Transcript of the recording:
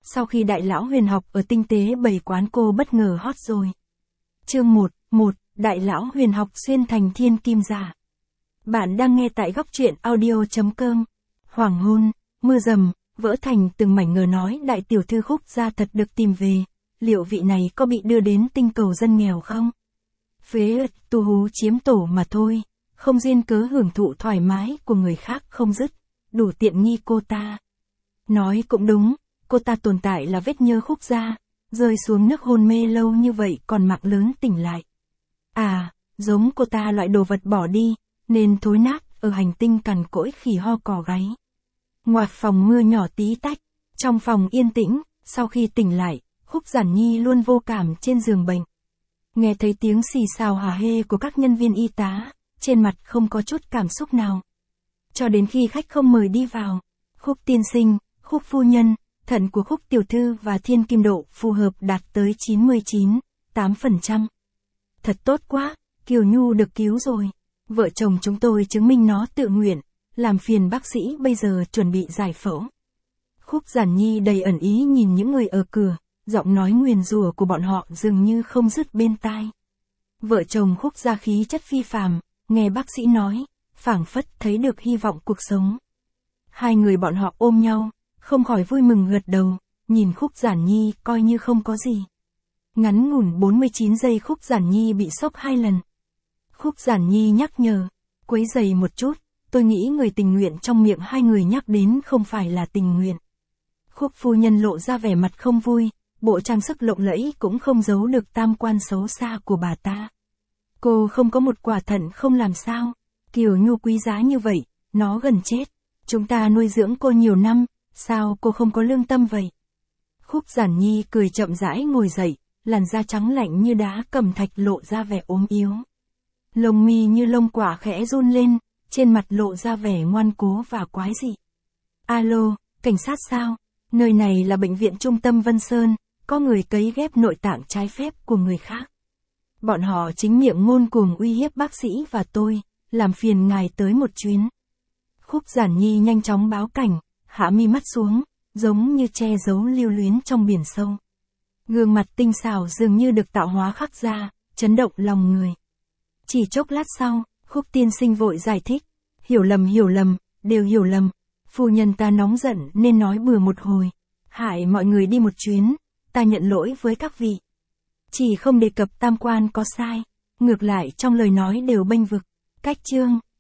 Sau khi đại lão huyền học ở tinh tế bày quán cô bất ngờ hot rồi. Chương 1, đại lão huyền học xuyên thành thiên kim giả. Bạn đang nghe tại góc truyện audio.com. Hoàng hôn, mưa rầm, vỡ thành từng mảnh ngờ nói đại tiểu thư Khúc gia thật được tìm về. Liệu vị này có bị đưa đến tinh cầu dân nghèo không? Phế ật tu hú chiếm tổ mà thôi, không duyên cớ hưởng thụ thoải mái của người khác không dứt, đủ tiện nghi cô ta. Nói cũng đúng, cô ta tồn tại là vết nhơ Khúc gia, rơi xuống nước hôn mê lâu như vậy còn mạng lớn tỉnh lại. À, giống cô ta loại đồ vật bỏ đi, nên thối nát ở hành tinh cằn cỗi khỉ ho cò gáy. Ngoài phòng mưa nhỏ tí tách, trong phòng yên tĩnh, sau khi tỉnh lại, Khúc Giản Nhi luôn vô cảm trên giường bệnh. Nghe thấy tiếng xì xào hả hê của các nhân viên y tá, trên mặt không có chút cảm xúc nào. Cho đến khi khách không mời đi vào, Khúc tiên sinh, Khúc phu nhân, thận của Khúc tiểu thư và thiên kim độ phù hợp đạt tới 99,8%. Thật tốt quá, Kiều Nhu được cứu rồi. Vợ chồng chúng tôi chứng minh nó tự nguyện, làm phiền bác sĩ bây giờ chuẩn bị giải phẫu. Khúc Giản Nhi đầy ẩn ý nhìn những người ở cửa, giọng nói nguyền rủa của bọn họ dường như không dứt bên tai. Vợ chồng Khúc gia khí chất phi phàm, nghe bác sĩ nói, phảng phất thấy được hy vọng cuộc sống. Hai người bọn họ ôm nhau, không khỏi vui mừng gật đầu, nhìn Khúc Giản Nhi coi như không có gì. Ngắn ngủn 49 giây Khúc Giản Nhi bị sốc 2 lần. Khúc Giản Nhi nhắc nhở, quấy giày một chút, tôi nghĩ người tình nguyện trong miệng hai người nhắc đến không phải là tình nguyện. Khúc phu nhân lộ ra vẻ mặt không vui, bộ trang sức lộng lẫy cũng không giấu được tam quan xấu xa của bà ta. Cô không có một quả thận không làm sao, Kiều Nhu quý giá như vậy, nó gần chết. Chúng ta nuôi dưỡng cô nhiều năm, sao cô không có lương tâm vậy? Khúc Giản Nhi cười chậm rãi ngồi dậy, làn da trắng lạnh như đá cẩm thạch lộ ra vẻ ốm yếu. Lông mi như lông quả khẽ run lên, trên mặt lộ ra vẻ ngoan cố và quái dị. Alo, cảnh sát sao? Nơi này là bệnh viện trung tâm Vân Sơn, có người cấy ghép nội tạng trái phép của người khác. Bọn họ chính miệng ngôn cuồng uy hiếp bác sĩ và tôi, làm phiền ngài tới một chuyến. Khúc Giản Nhi nhanh chóng báo cảnh, hạ mi mắt xuống, giống như che giấu lưu luyến trong biển sâu. Gương mặt tinh xảo dường như được tạo hóa khắc ra, chấn động lòng người. Chỉ chốc lát sau, Khúc tiên sinh vội giải thích, hiểu lầm, đều hiểu lầm. Phu nhân ta nóng giận nên nói bừa một hồi, hại mọi người đi một chuyến, ta nhận lỗi với các vị. Chỉ không đề cập tam quan có sai, ngược lại trong lời nói đều bênh vực, cách chương.